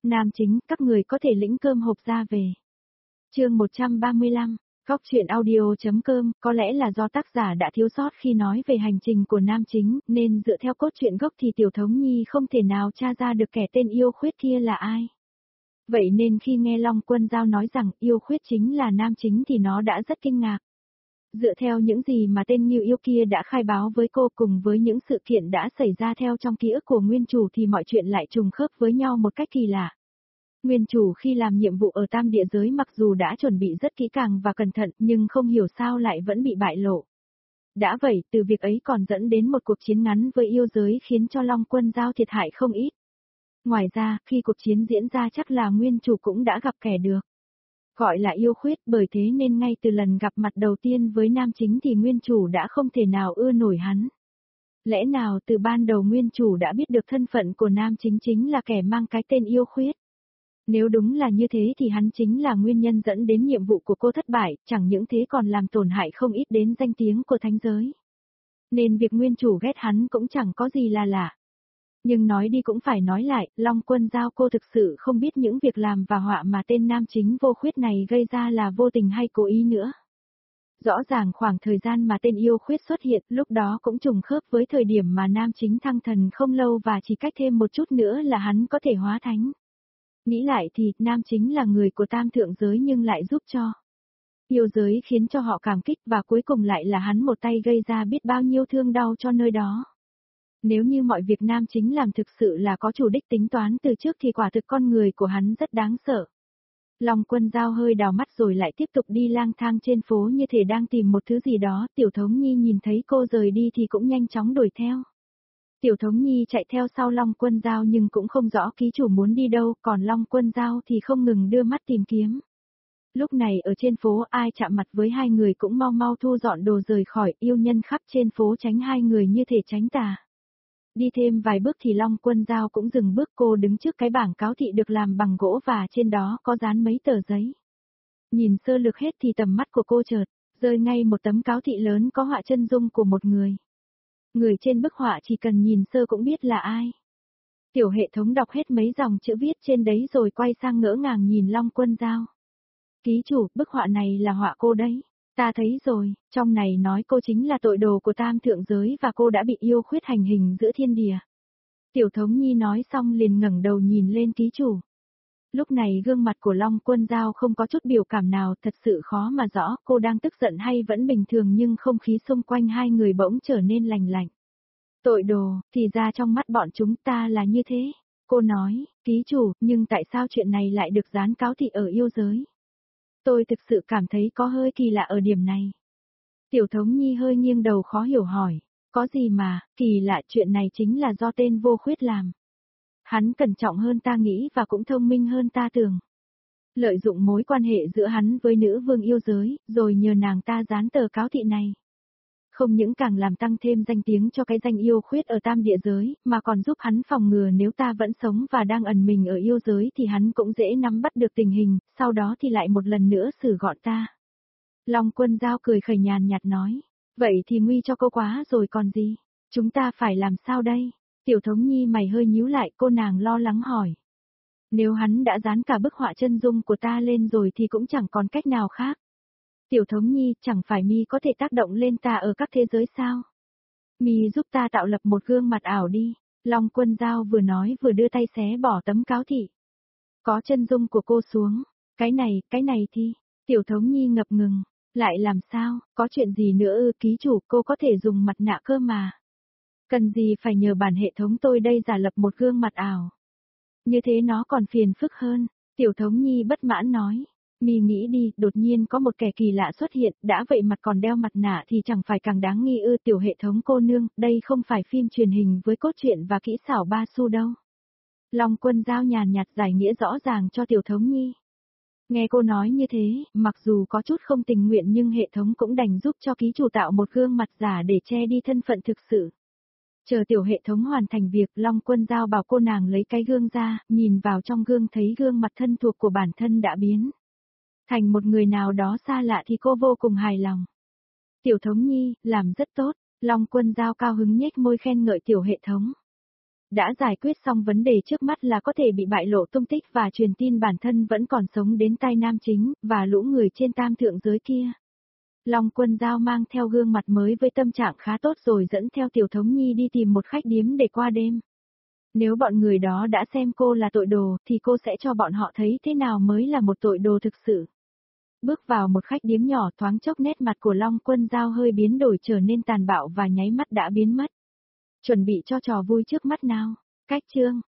Nam chính, các người có thể lĩnh cơm hộp ra về. Chương 135, Góc truyện audio.com, có lẽ là do tác giả đã thiếu sót khi nói về hành trình của nam chính, nên dựa theo cốt truyện gốc thì Tiểu Thống Nhi không thể nào tra ra được kẻ tên yêu khuyết kia là ai. Vậy nên khi nghe Long Quân Giao nói rằng yêu khuyết chính là nam chính thì nó đã rất kinh ngạc. Dựa theo những gì mà tên Ngưu Yêu kia đã khai báo với cô cùng với những sự kiện đã xảy ra theo trong ký ức của nguyên chủ thì mọi chuyện lại trùng khớp với nhau một cách kỳ lạ. Nguyên chủ khi làm nhiệm vụ ở tam địa giới mặc dù đã chuẩn bị rất kỹ càng và cẩn thận nhưng không hiểu sao lại vẫn bị bại lộ. Đã vậy, từ việc ấy còn dẫn đến một cuộc chiến ngắn với yêu giới khiến cho Long Quân Giao thiệt hại không ít. Ngoài ra, khi cuộc chiến diễn ra chắc là nguyên chủ cũng đã gặp kẻ được gọi là yêu khuyết, bởi thế nên ngay từ lần gặp mặt đầu tiên với nam chính thì nguyên chủ đã không thể nào ưa nổi hắn. Lẽ nào từ ban đầu nguyên chủ đã biết được thân phận của nam chính chính là kẻ mang cái tên yêu khuyết? Nếu đúng là như thế thì hắn chính là nguyên nhân dẫn đến nhiệm vụ của cô thất bại, chẳng những thế còn làm tổn hại không ít đến danh tiếng của thánh giới. Nên việc nguyên chủ ghét hắn cũng chẳng có gì là lạ. Nhưng nói đi cũng phải nói lại, Long Quân Giao cô thực sự không biết những việc làm và họa mà tên nam chính vô khuyết này gây ra là vô tình hay cố ý nữa. Rõ ràng khoảng thời gian mà tên yêu khuyết xuất hiện lúc đó cũng trùng khớp với thời điểm mà nam chính thăng thần không lâu và chỉ cách thêm một chút nữa là hắn có thể hóa thánh. Nghĩ lại thì nam chính là người của tam thượng giới nhưng lại giúp cho yêu giới khiến cho họ cảm kích và cuối cùng lại là hắn một tay gây ra biết bao nhiêu thương đau cho nơi đó. Nếu như mọi việc nam chính làm thực sự là có chủ đích tính toán từ trước thì quả thực con người của hắn rất đáng sợ. Long Quân Giao hơi đào mắt rồi lại tiếp tục đi lang thang trên phố như thể đang tìm một thứ gì đó. Tiểu Thống Nhi nhìn thấy cô rời đi thì cũng nhanh chóng đuổi theo. Tiểu Thống Nhi chạy theo sau Long Quân Giao nhưng cũng không rõ ký chủ muốn đi đâu, còn Long Quân Giao thì không ngừng đưa mắt tìm kiếm. Lúc này ở trên phố ai chạm mặt với hai người cũng mau mau thu dọn đồ rời khỏi, yêu nhân khắp trên phố tránh hai người như thể tránh tà. Đi thêm vài bước thì Long Quân Giao cũng dừng bước, cô đứng trước cái bảng cáo thị được làm bằng gỗ và trên đó có dán mấy tờ giấy. Nhìn sơ lược hết thì tầm mắt của cô chợt rơi ngay một tấm cáo thị lớn có họa chân dung của một người. Người trên bức họa chỉ cần nhìn sơ cũng biết là ai. Tiểu hệ thống đọc hết mấy dòng chữ viết trên đấy rồi quay sang ngỡ ngàng nhìn Long Quân Giao. Ký chủ, bức họa này là họa cô đấy. Ta thấy rồi, trong này nói cô chính là tội đồ của tam thượng giới và cô đã bị yêu khuyết hành hình giữa thiên địa. Tiểu Thống Nhi nói xong liền ngẩng đầu nhìn lên ký chủ. Lúc này gương mặt của Long Quân Giao không có chút biểu cảm nào, thật sự khó mà rõ cô đang tức giận hay vẫn bình thường, nhưng không khí xung quanh hai người bỗng trở nên lành lạnh. Tội đồ, thì ra trong mắt bọn chúng ta là như thế. Cô nói, ký chủ, nhưng tại sao chuyện này lại được dán cáo thị ở yêu giới? Tôi thực sự cảm thấy có hơi kỳ lạ ở điểm này. Tiểu Thống Nhi hơi nghiêng đầu khó hiểu hỏi, có gì mà, kỳ lạ, chuyện này chính là do tên vô khuyết làm. Hắn cẩn trọng hơn ta nghĩ và cũng thông minh hơn ta tưởng. Lợi dụng mối quan hệ giữa hắn với nữ vương yêu giới, rồi nhờ nàng ta dán tờ cáo thị này. Không những càng làm tăng thêm danh tiếng cho cái danh yêu khuyết ở tam địa giới, mà còn giúp hắn phòng ngừa nếu ta vẫn sống và đang ẩn mình ở yêu giới thì hắn cũng dễ nắm bắt được tình hình, sau đó thì lại một lần nữa xử gọn ta. Long Quân Giao cười khẩy nhàn nhạt nói, vậy thì nguy cho cô quá rồi còn gì, chúng ta phải làm sao đây? Tiểu Thống Nhi mày hơi nhíu lại, cô nàng lo lắng hỏi. Nếu hắn đã dán cả bức họa chân dung của ta lên rồi thì cũng chẳng còn cách nào khác. Tiểu Thống Nhi, chẳng phải mi có thể tác động lên ta ở các thế giới sao? Mi giúp ta tạo lập một gương mặt ảo đi. Long Quân Giao vừa nói vừa đưa tay xé bỏ tấm cáo thị. Có chân dung của cô xuống. Cái này thì, Tiểu Thống Nhi ngập ngừng. Lại làm sao, có chuyện gì nữa ư? Ký chủ, cô có thể dùng mặt nạ cơ mà. Cần gì phải nhờ bản hệ thống tôi đây giả lập một gương mặt ảo. Như thế nó còn phiền phức hơn. Tiểu Thống Nhi bất mãn nói. Mi nghĩ đi, đột nhiên có một kẻ kỳ lạ xuất hiện, đã vậy mặt còn đeo mặt nạ thì chẳng phải càng đáng nghi ư? Tiểu hệ thống cô nương, đây không phải phim truyền hình với cốt truyện và kỹ xảo ba xu đâu. Long Quân Giao nhàn nhạt giải nghĩa rõ ràng cho Tiểu Thống Nhi. Nghe cô nói như thế, mặc dù có chút không tình nguyện nhưng hệ thống cũng đành giúp cho ký chủ tạo một gương mặt giả để che đi thân phận thực sự. Chờ tiểu hệ thống hoàn thành việc, Long Quân Giao bảo cô nàng lấy cái gương ra, nhìn vào trong gương thấy gương mặt thân thuộc của bản thân đã biến thành một người nào đó xa lạ thì cô vô cùng hài lòng. Tiểu Thống Nhi, làm rất tốt, Long Quân Giao cao hứng nhếch môi khen ngợi tiểu hệ thống. Đã giải quyết xong vấn đề trước mắt là có thể bị bại lộ tung tích và truyền tin bản thân vẫn còn sống đến tai nam chính, và lũ người trên tam thượng giới kia. Long Quân Giao mang theo gương mặt mới với tâm trạng khá tốt rồi dẫn theo Tiểu Thống Nhi đi tìm một khách điếm để qua đêm. Nếu bọn người đó đã xem cô là tội đồ, thì cô sẽ cho bọn họ thấy thế nào mới là một tội đồ thực sự. Bước vào một khách điếm nhỏ, thoáng chốc nét mặt của Long Quân Giao hơi biến đổi trở nên tàn bạo và nháy mắt đã biến mất. Chuẩn bị cho trò vui trước mắt nào. Cách chương